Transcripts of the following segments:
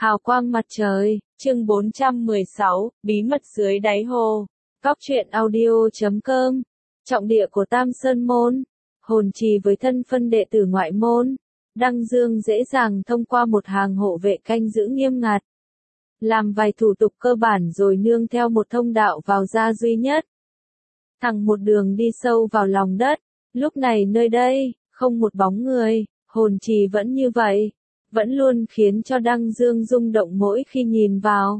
Hào quang mặt trời, chương 416, bí mật dưới đáy hồ. Góc truyện audio.com. Trọng địa của Tam Sơn Môn. Hồn trì với thân phân đệ tử ngoại môn. Đăng Dương dễ dàng thông qua một hàng hộ vệ canh giữ nghiêm ngặt. Làm vài thủ tục cơ bản rồi nương theo một thông đạo vào ra duy nhất. Thẳng một đường đi sâu vào lòng đất. Lúc này nơi đây, không một bóng người, hồn trì vẫn như vậy. Vẫn luôn khiến cho Đăng Dương rung động mỗi khi nhìn vào.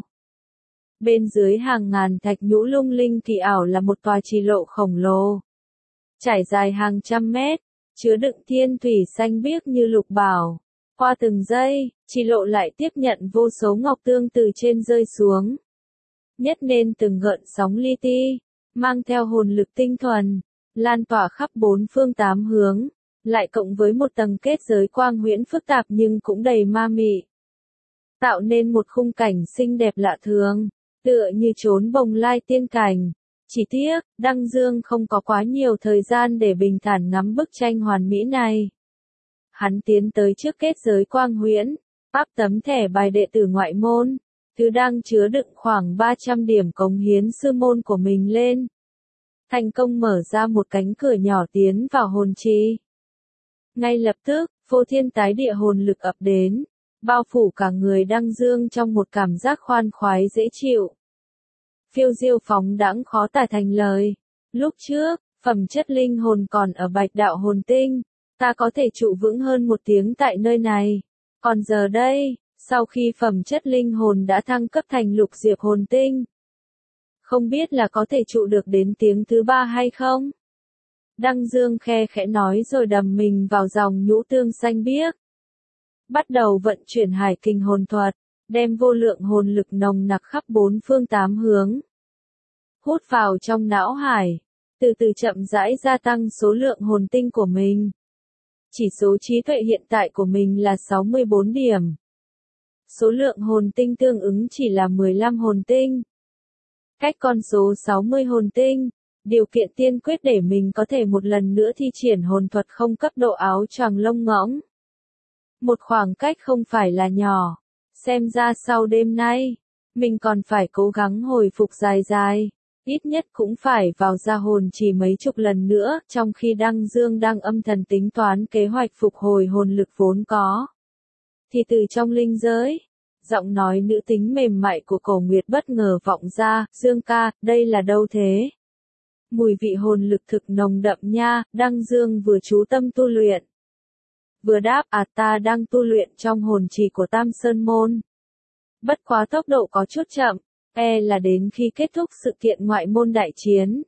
Bên dưới hàng ngàn thạch nhũ lung linh kỳ ảo là một tòa trì lộ khổng lồ. Trải dài hàng trăm mét, chứa đựng thiên thủy xanh biếc như lục bảo. Qua từng giây, trì lộ lại tiếp nhận vô số ngọc tương từ trên rơi xuống. Nhất nên từng gợn sóng li ti, mang theo hồn lực tinh thuần, lan tỏa khắp bốn phương tám hướng. Lại cộng với một tầng kết giới quang huyễn phức tạp nhưng cũng đầy ma mị. Tạo nên một khung cảnh xinh đẹp lạ thường, tựa như chốn bồng lai tiên cảnh. Chỉ tiếc, Đăng Dương không có quá nhiều thời gian để bình thản ngắm bức tranh hoàn mỹ này. Hắn tiến tới trước kết giới quang huyễn, áp tấm thẻ bài đệ tử ngoại môn, thứ đang chứa đựng khoảng 300 điểm cống hiến sư môn của mình lên. Thành công mở ra một cánh cửa nhỏ tiến vào hồn trì. Ngay lập tức, vô thiên tái địa hồn lực ập đến, bao phủ cả người Đăng Dương trong một cảm giác khoan khoái dễ chịu. Phiêu diêu phóng đãng khó tả thành lời. Lúc trước, phẩm chất linh hồn còn ở bạch đạo hồn tinh, ta có thể trụ vững hơn một tiếng tại nơi này. Còn giờ đây, sau khi phẩm chất linh hồn đã thăng cấp thành lục diệp hồn tinh, không biết là có thể trụ được đến tiếng thứ 3 hay không? Đăng Dương khe khẽ nói rồi đầm mình vào dòng nhũ tương xanh biếc. Bắt đầu vận chuyển hải kình hồn thuật, đem vô lượng hồn lực nồng nặc khắp bốn phương tám hướng. Hút vào trong não hải, từ từ chậm rãi gia tăng số lượng hồn tinh của mình. Chỉ số trí tuệ hiện tại của mình là 64 điểm. Số lượng hồn tinh tương ứng chỉ là 15 hồn tinh. Cách con số 60 hồn tinh. Điều kiện tiên quyết để mình có thể một lần nữa thi triển hồn thuật không cấp độ áo choàng lông ngỗng. Một khoảng cách không phải là nhỏ. Xem ra sau đêm nay, mình còn phải cố gắng hồi phục dài dài. Ít nhất cũng phải vào ra hồn chỉ mấy chục lần nữa, trong khi Đăng Dương đang âm thầm tính toán kế hoạch phục hồi hồn lực vốn có. Thì từ trong linh giới, giọng nói nữ tính mềm mại của Cổ Nguyệt bất ngờ vọng ra, Dương ca, đây là đâu thế? Mùi vị hồn lực thực nồng đậm nha, Đăng Dương vừa chú tâm tu luyện. Vừa đáp, ta đang tu luyện trong hồn trì của Tam Sơn Môn. Bất quá tốc độ có chút chậm, là đến khi kết thúc sự kiện ngoại môn đại chiến.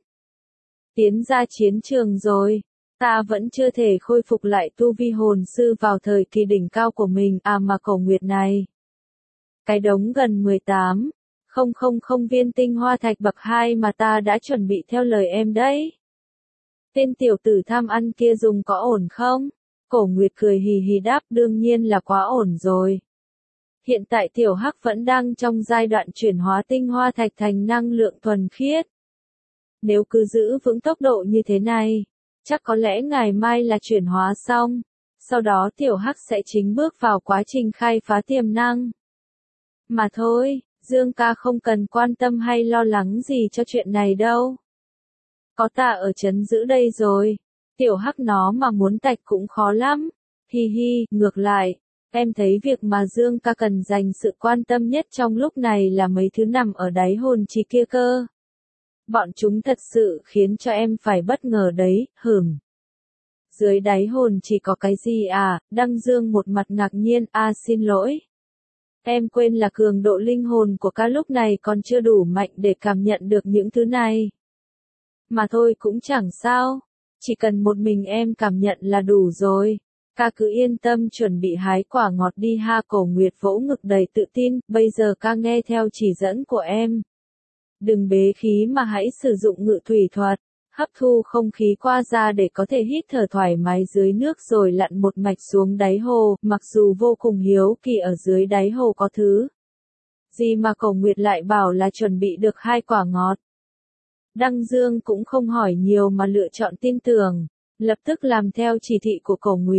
Tiến ra chiến trường rồi, ta vẫn chưa thể khôi phục lại tu vi hồn sư vào thời kỳ đỉnh cao của mình, mà Cổ Nguyệt này. Cái đống gần 18,000 viên tinh hoa thạch bậc 2 mà ta đã chuẩn bị theo lời em đấy. Tên tiểu tử tham ăn kia dùng có ổn không? Cổ Nguyệt cười hì hì đáp, đương nhiên là quá ổn rồi. Hiện tại tiểu hắc vẫn đang trong giai đoạn chuyển hóa tinh hoa thạch thành năng lượng thuần khiết. Nếu cứ giữ vững tốc độ như thế này, chắc có lẽ ngày mai là chuyển hóa xong. Sau đó tiểu hắc sẽ chính bước vào quá trình khai phá tiềm năng. Mà thôi, Dương ca không cần quan tâm hay lo lắng gì cho chuyện này đâu. Có ta ở trấn giữ đây rồi. Tiểu hắc nó mà muốn tạch cũng khó lắm. Hi hi, ngược lại, em thấy việc mà Dương ca cần dành sự quan tâm nhất trong lúc này là mấy thứ nằm ở đáy hồn trì kia cơ. Bọn chúng thật sự khiến cho em phải bất ngờ đấy, Dưới đáy hồn trì có cái gì à? Đăng Dương một mặt ngạc nhiên, xin lỗi. Em quên là cường độ linh hồn của ca lúc này còn chưa đủ mạnh để cảm nhận được những thứ này. Mà thôi cũng chẳng sao, chỉ cần một mình em cảm nhận là đủ rồi. Ca cứ yên tâm chuẩn bị hái quả ngọt đi ha. Cổ Nguyệt vỗ ngực đầy tự tin, bây giờ ca nghe theo chỉ dẫn của em. Đừng bế khí mà hãy sử dụng ngự thủy thuật, hấp thu không khí qua da để có thể hít thở thoải mái dưới nước rồi lặn một mạch xuống đáy hồ, mặc dù vô cùng hiếu kỳ ở dưới đáy hồ có thứ gì mà Cổ Nguyệt lại bảo là chuẩn bị được 2 quả ngọt. Đăng Dương cũng không hỏi nhiều mà lựa chọn tin tưởng, lập tức làm theo chỉ thị của Cổ Nguyệt.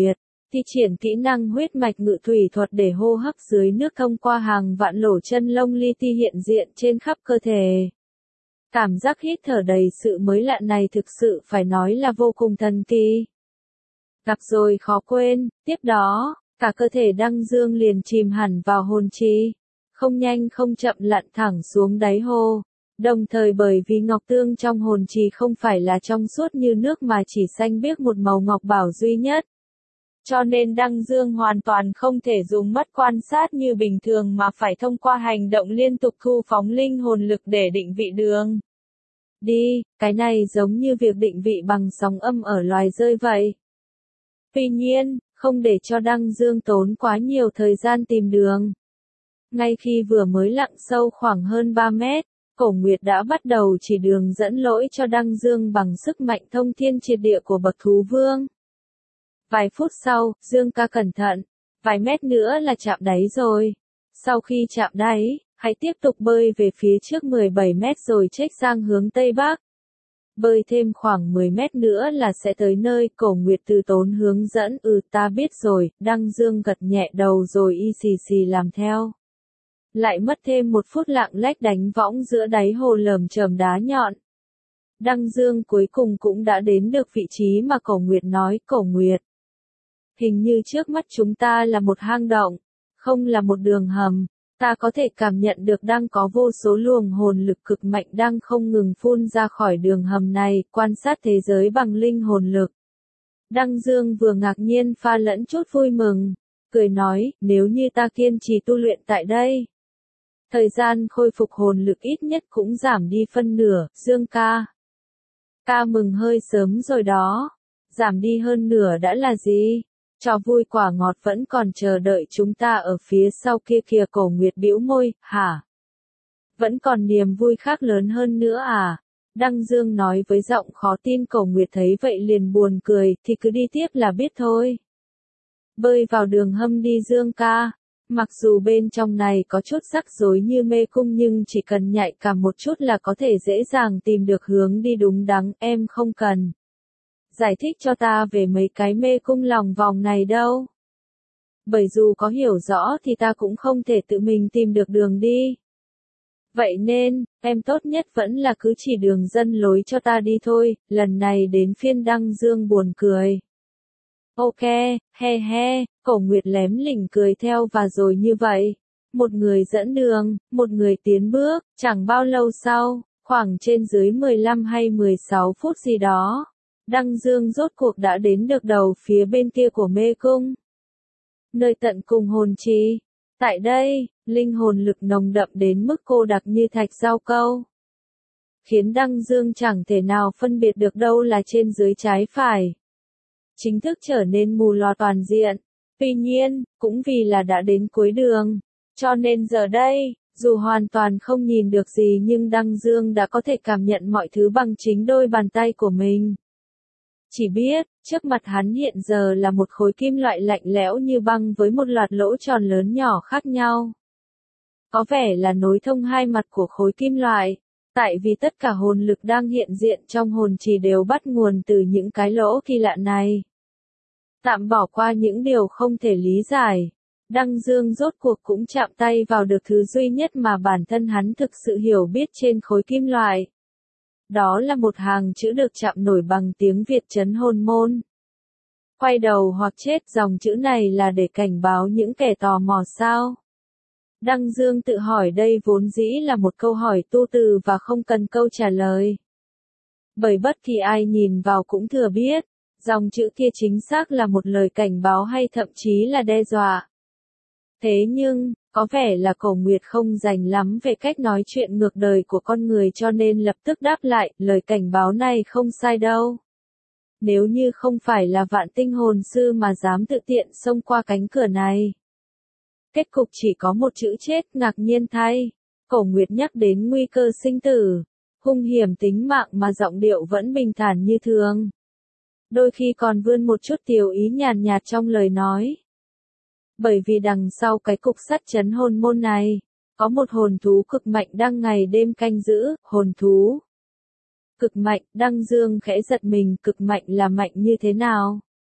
thi triển kỹ năng huyết mạch ngự thủy thuật để hô hấp dưới nước thông qua hàng vạn lỗ chân lông li ti hiện diện trên khắp cơ thể. Cảm giác hít thở đầy sự mới lạ này thực sự phải nói là vô cùng thần kỳ. Gặp rồi khó quên, tiếp đó, cả cơ thể Đăng Dương liền chìm hẳn vào hồn trì, không nhanh không chậm lặn thẳng xuống đáy hồ. Đồng thời bởi vì ngọc tương trong hồn trì không phải là trong suốt như nước mà chỉ xanh biếc một màu ngọc bảo duy nhất. Cho nên Đăng Dương hoàn toàn không thể dùng mắt quan sát như bình thường mà phải thông qua hành động liên tục thu phóng linh hồn lực để định vị đường đi, cái này giống như việc định vị bằng sóng âm ở loài rơi vậy. Tuy nhiên, không để cho Đăng Dương tốn quá nhiều thời gian tìm đường. Ngay khi vừa mới lặn sâu khoảng hơn 3 mét, Cổ Nguyệt đã bắt đầu chỉ đường dẫn lỗi cho Đăng Dương bằng sức mạnh thông thiên triệt địa của bậc thú vương. Vài phút sau, Dương ca cẩn thận, vài mét nữa là chạm đáy rồi. Sau khi chạm đáy, hãy tiếp tục bơi về phía trước 17 mét rồi chếch sang hướng Tây Bắc. Bơi thêm khoảng 10 mét nữa là sẽ tới nơi. Cổ Nguyệt từ tốn hướng dẫn. Ta biết rồi. Đăng Dương gật nhẹ đầu rồi y xì xì làm theo. Lại mất thêm 1 phút lạng lách đánh võng giữa đáy hồ lởm chởm đá nhọn. Đăng Dương cuối cùng cũng đã đến được vị trí mà Cổ Nguyệt nói. Cổ Nguyệt, hình như trước mắt chúng ta là một hang động, không là một đường hầm. Ta có thể cảm nhận được đang có vô số luồng hồn lực cực mạnh đang không ngừng phun ra khỏi đường hầm này, quan sát thế giới bằng linh hồn lực. Đăng Dương vừa ngạc nhiên pha lẫn chút vui mừng, cười nói, nếu như ta kiên trì tu luyện tại đây, thời gian khôi phục hồn lực ít nhất cũng giảm đi phân nửa. Dương ca. Ca mừng hơi sớm rồi đó, giảm đi hơn nửa đã là gì? Trò vui quả ngọt vẫn còn chờ đợi chúng ta ở phía sau kia kìa. Cổ Nguyệt bĩu môi, hả? Vẫn còn niềm vui khác lớn hơn nữa à? Đăng Dương nói với giọng khó tin. Cổ Nguyệt thấy vậy liền buồn cười, thì cứ đi tiếp là biết thôi. Bơi vào đường hầm đi Dương ca. Mặc dù bên trong này có chút rắc rối như mê cung nhưng chỉ cần nhạy cảm một chút là có thể dễ dàng tìm được hướng đi đúng đắn. Em không cần giải thích cho ta về mấy cái mê cung lòng vòng này đâu. Bởi dù có hiểu rõ thì ta cũng không thể tự mình tìm được đường đi. Vậy nên, em tốt nhất vẫn là cứ chỉ đường dẫn lối cho ta đi thôi. Lần này đến phiên Đăng Dương buồn cười. Ok, he he, Cổ Nguyệt lém lỉnh cười theo và rồi như vậy. Một người dẫn đường, một người tiến bước, chẳng bao lâu sau, khoảng trên dưới 15 hay 16 phút gì đó. Đăng Dương rốt cuộc đã đến được đầu phía bên kia của mê cung. Nơi tận cùng hồn trì. Tại đây, linh hồn lực nồng đậm đến mức cô đặc như thạch rau câu. Khiến Đăng Dương chẳng thể nào phân biệt được đâu là trên dưới trái phải. Chính thức trở nên mù lòa toàn diện. Tuy nhiên, cũng vì là đã đến cuối đường. Cho nên giờ đây, dù hoàn toàn không nhìn được gì nhưng Đăng Dương đã có thể cảm nhận mọi thứ bằng chính đôi bàn tay của mình. Chỉ biết, trước mặt hắn hiện giờ là một khối kim loại lạnh lẽo như băng với một loạt lỗ tròn lớn nhỏ khác nhau. Có vẻ là nối thông hai mặt của khối kim loại, tại vì tất cả hồn lực đang hiện diện trong hồn trì đều bắt nguồn từ những cái lỗ kỳ lạ này. Tạm bỏ qua những điều không thể lý giải, Đăng Dương rốt cuộc cũng chạm tay vào được thứ duy nhất mà bản thân hắn thực sự hiểu biết trên khối kim loại. Đó là một hàng chữ được chạm nổi bằng tiếng Việt trấn hồn môn. Quay đầu hoặc chết. Dòng chữ này là để cảnh báo những kẻ tò mò sao? Đăng Dương tự hỏi đây vốn dĩ là một câu hỏi tu từ và không cần câu trả lời. Bởi bất kỳ ai nhìn vào cũng thừa biết, dòng chữ kia chính xác là một lời cảnh báo hay thậm chí là đe dọa. Thế nhưng, có vẻ là Cổ Nguyệt không rành lắm về cách nói chuyện ngược đời của con người cho nên lập tức đáp lại, lời cảnh báo này không sai đâu. Nếu như không phải là Vạn Tinh hồn sư mà dám tự tiện xông qua cánh cửa này. Kết cục chỉ có một chữ chết. Ngạc nhiên thay, Cổ Nguyệt nhắc đến nguy cơ sinh tử, hung hiểm tính mạng mà giọng điệu vẫn bình thản như thường. Đôi khi còn vươn một chút tiểu ý nhàn nhạt trong lời nói. Bởi vì đằng sau cái cục sắt trấn hồn môn này, có một hồn thú cực mạnh đang ngày đêm canh giữ. Hồn thú cực mạnh. Đăng Dương khẽ giật mình. Cực mạnh là mạnh như thế nào?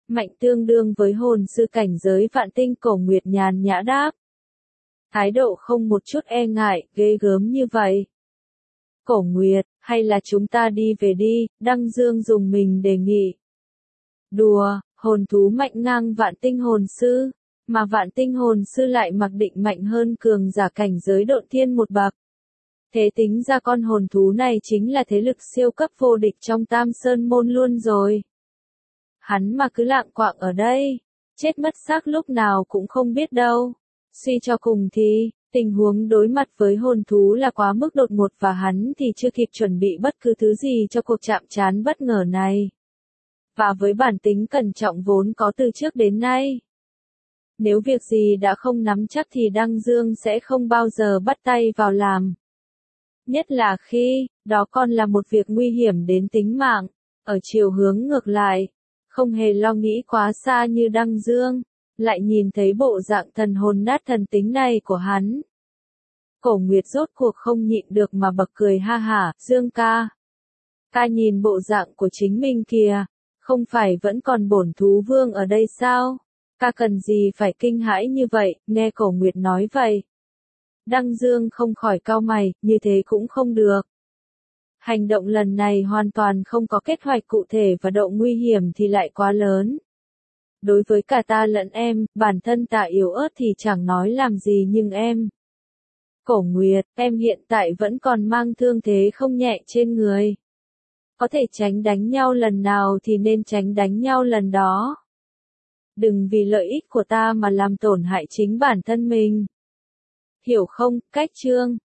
Mạnh tương đương với hồn sư cảnh giới vạn tinh. Cổ Nguyệt nhàn nhã đáp. Thái độ không một chút e ngại, ghê gớm như vậy. Cổ Nguyệt, hay là chúng ta đi về đi, Đăng Dương dùng mình đề nghị. Đùa, hồn thú mạnh ngang vạn tinh hồn sư, mà vạn tinh hồn sư lại mặc định mạnh hơn cường giả cảnh giới độn thiên một bậc. Thế tính ra con hồn thú này chính là thế lực siêu cấp vô địch trong Tam Sơn môn luôn rồi. Hắn mà cứ lạng quạng ở đây, chết mất xác lúc nào cũng không biết đâu. Suy cho cùng thì, tình huống đối mặt với hồn thú là quá mức đột ngột và hắn thì chưa kịp chuẩn bị bất cứ thứ gì cho cuộc chạm trán bất ngờ này. Và với bản tính cẩn trọng vốn có từ trước đến nay, nếu việc gì đã không nắm chắc thì Đăng Dương sẽ không bao giờ bắt tay vào làm. Nhất là khi, đó còn là một việc nguy hiểm đến tính mạng. Ở chiều hướng ngược lại, không hề lo nghĩ quá xa như Đăng Dương, lại nhìn thấy bộ dạng thần hồn nát thần tính này của hắn. Cổ Nguyệt rốt cuộc không nhịn được mà bật cười ha hả, Dương ca. Ca nhìn bộ dạng của chính mình kìa, không phải vẫn còn bổn thú vương ở đây sao? Ca cần gì phải kinh hãi như vậy, nghe Cổ Nguyệt nói vậy. Đăng Dương không khỏi cau mày, như thế cũng không được. Hành động lần này hoàn toàn không có kế hoạch cụ thể và độ nguy hiểm thì lại quá lớn. Đối với cả ta lẫn em, bản thân ta yếu ớt thì chẳng nói làm gì nhưng em. Cổ Nguyệt, em hiện tại vẫn còn mang thương thế không nhẹ trên người. Có thể tránh đánh nhau lần nào thì nên tránh đánh nhau lần đó. Đừng vì lợi ích của ta mà làm tổn hại chính bản thân mình. Hiểu không, Cách Trương?